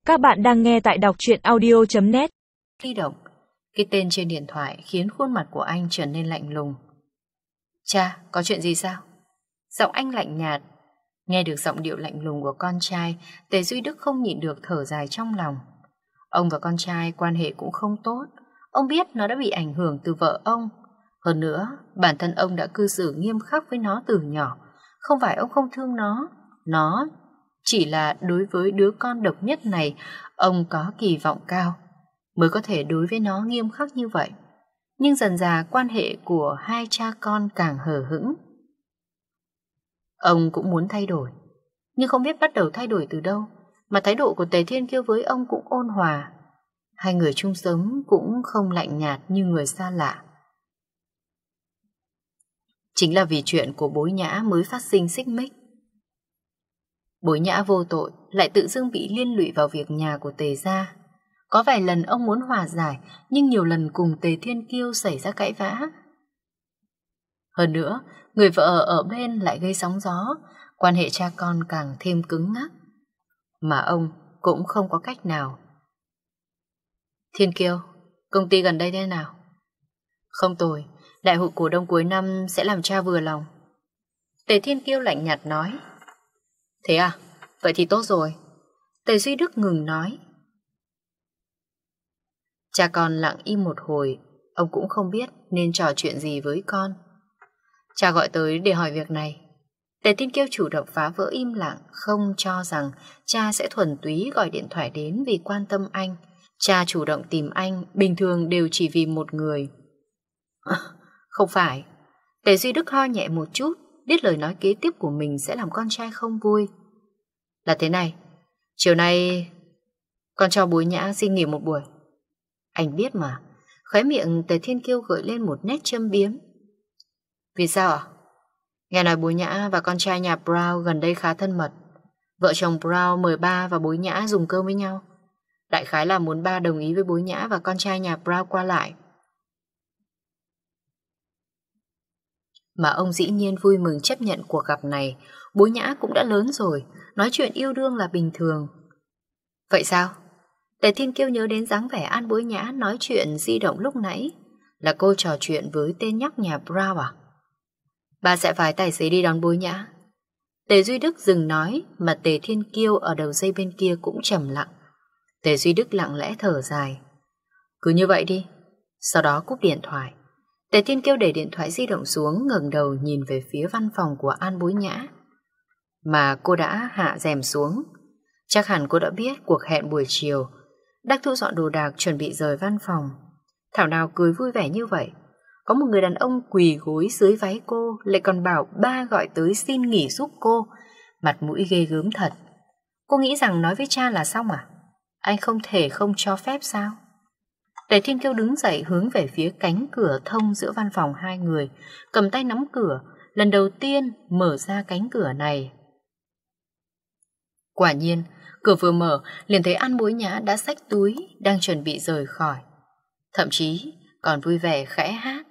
Các bạn đang nghe tại đọc truyện audio.net. Di động, cái tên trên điện thoại khiến khuôn mặt của anh trở nên lạnh lùng. Cha, có chuyện gì sao? Giọng anh lạnh nhạt. Nghe được giọng điệu lạnh lùng của con trai, Tề Duy Đức không nhịn được thở dài trong lòng. Ông và con trai quan hệ cũng không tốt. Ông biết nó đã bị ảnh hưởng từ vợ ông. Hơn nữa, bản thân ông đã cư xử nghiêm khắc với nó từ nhỏ. Không phải ông không thương nó chỉ là đối với đứa con độc nhất này, ông có kỳ vọng cao, mới có thể đối với nó nghiêm khắc như vậy. Nhưng dần dà quan hệ của hai cha con càng hờ hững. Ông cũng muốn thay đổi, nhưng không biết bắt đầu thay đổi từ đâu, mà thái độ của Tề Thiên Kiêu với ông cũng ôn hòa. Hai người chung sống cũng không lạnh nhạt như người xa lạ. Chính là vì chuyện của Bối Nhã mới phát sinh xích mích. Bối Nhã vô tội lại tự dưng bị liên lụy vào việc nhà của Tề gia. Có vài lần ông muốn hòa giải, nhưng nhiều lần cùng Tề Thiên Kiêu xảy ra cãi vã. Hơn nữa, người vợ ở bên lại gây sóng gió, quan hệ cha con càng thêm cứng ngắc. Mà ông cũng không có cách nào. Thiên Kiêu, công ty gần đây thế nào? Không tồi, đại hội cổ đông cuối năm sẽ làm cha vừa lòng. Tề Thiên Kiêu lạnh nhạt nói. Thế à? Vậy thì tốt rồi. Tề Duy Đức ngừng nói. Cha con lặng im một hồi, ông cũng không biết nên trò chuyện gì với con. Cha gọi tới để hỏi việc này. Tề Thiên Kiêu chủ động phá vỡ im lặng, không cho rằng cha sẽ thuần túy gọi điện thoại đến vì quan tâm anh. Cha chủ động tìm anh, bình thường đều chỉ vì một người. Không phải. Tề Duy Đức ho nhẹ một chút, biết lời nói kế tiếp của mình sẽ làm con trai không vui. Là thế này, chiều nay con cho Bối Nhã xin nghỉ một buổi. Anh biết mà. Khóe miệng Tề Thiên Kiêu gợi lên một nét châm biếm. Vì sao ạ? Nghe nói Bối Nhã và con trai nhà Brown gần đây khá thân mật. Vợ chồng Brown mời ba và Bối Nhã dùng cơm với nhau. Đại khái là muốn ba đồng ý với Bối Nhã và con trai nhà Brown qua lại. Mà ông dĩ nhiên vui mừng chấp nhận cuộc gặp này. Bối Nhã cũng đã lớn rồi, nói chuyện yêu đương là bình thường. Vậy sao? Tề Thiên Kiêu nhớ đến dáng vẻ An Bối Nhã nói chuyện di động lúc nãy. Là cô trò chuyện với tên nhóc nhà Brown à? Ba sẽ phái tài xế đi đón Bối Nhã. Tề Duy Đức dừng nói, mà Tề Thiên Kiêu ở đầu dây bên kia cũng trầm lặng. Tề Duy Đức lặng lẽ thở dài. Cứ như vậy đi. Sau đó cúp điện thoại. Tề Thiên Kiêu để điện thoại di động xuống, ngẩng đầu nhìn về phía văn phòng của An Bối Nhã. Mà cô đã hạ rèm xuống. Chắc hẳn cô đã biết cuộc hẹn buổi chiều. Đắc thu dọn đồ đạc chuẩn bị rời văn phòng. Thảo nào cười vui vẻ như vậy. Có một người đàn ông quỳ gối dưới váy cô, lại còn bảo ba gọi tới xin nghỉ giúp cô. Mặt mũi ghê gớm thật. Cô nghĩ rằng nói với cha là xong à? Anh không thể không cho phép sao? Tề Thiên Kiêu đứng dậy hướng về phía cánh cửa thông giữa văn phòng hai người, cầm tay nắm cửa, lần đầu tiên mở ra cánh cửa này. Quả nhiên, cửa vừa mở, liền thấy An Bối Nhã đã xách túi, đang chuẩn bị rời khỏi. Thậm chí còn vui vẻ khẽ hát.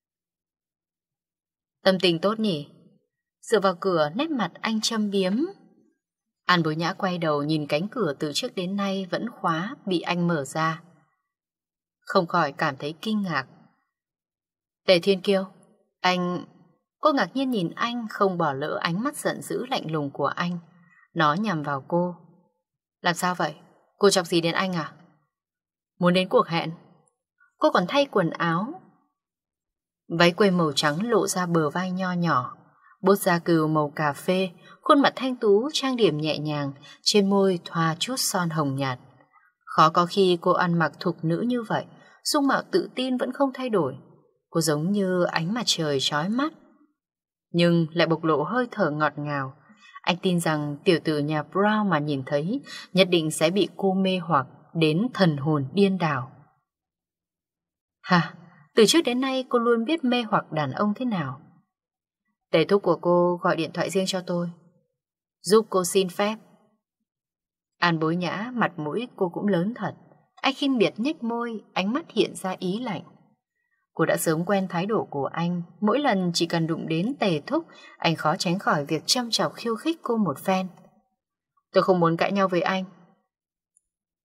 Tâm tình tốt nhỉ? Dựa vào cửa, nét mặt anh châm biếm. An Bối Nhã quay đầu nhìn cánh cửa từ trước đến nay vẫn khóa, bị anh mở ra. Không khỏi cảm thấy kinh ngạc. Tề Thiên Kiêu, anh... Cô ngạc nhiên nhìn anh, không bỏ lỡ ánh mắt giận dữ lạnh lùng của anh. Nó nhằm vào cô. Làm sao vậy? Cô chọc gì đến anh à? Muốn đến cuộc hẹn? Cô còn thay quần áo. Váy quây màu trắng lộ ra bờ vai nho nhỏ, bốt da cừu màu cà phê, khuôn mặt thanh tú trang điểm nhẹ nhàng, trên môi thoa chút son hồng nhạt. Khó có khi cô ăn mặc thục nữ như vậy, dung mạo tự tin vẫn không thay đổi. Cô giống như ánh mặt trời chói mắt, nhưng lại bộc lộ hơi thở ngọt ngào. Anh tin rằng tiểu tử nhà Brown mà nhìn thấy nhất định sẽ bị cô mê hoặc đến thần hồn điên đảo. Hả? Từ trước đến nay cô luôn biết mê hoặc đàn ông thế nào. Tề thúc của cô gọi điện thoại riêng cho tôi, giúp cô xin phép. An Bối Nhã, mặt mũi cô cũng lớn thật. Anh khinh biệt nhếch môi, ánh mắt hiện ra ý lạnh. Cô đã sớm quen thái độ của anh. Mỗi lần chỉ cần đụng đến Tề thúc, anh khó tránh khỏi việc châm chọc khiêu khích cô một phen. Tôi không muốn cãi nhau với anh.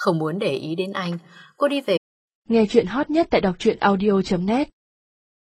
Không muốn để ý đến anh, cô đi về. Nghe chuyện hot nhất tại đọc truyện audio.net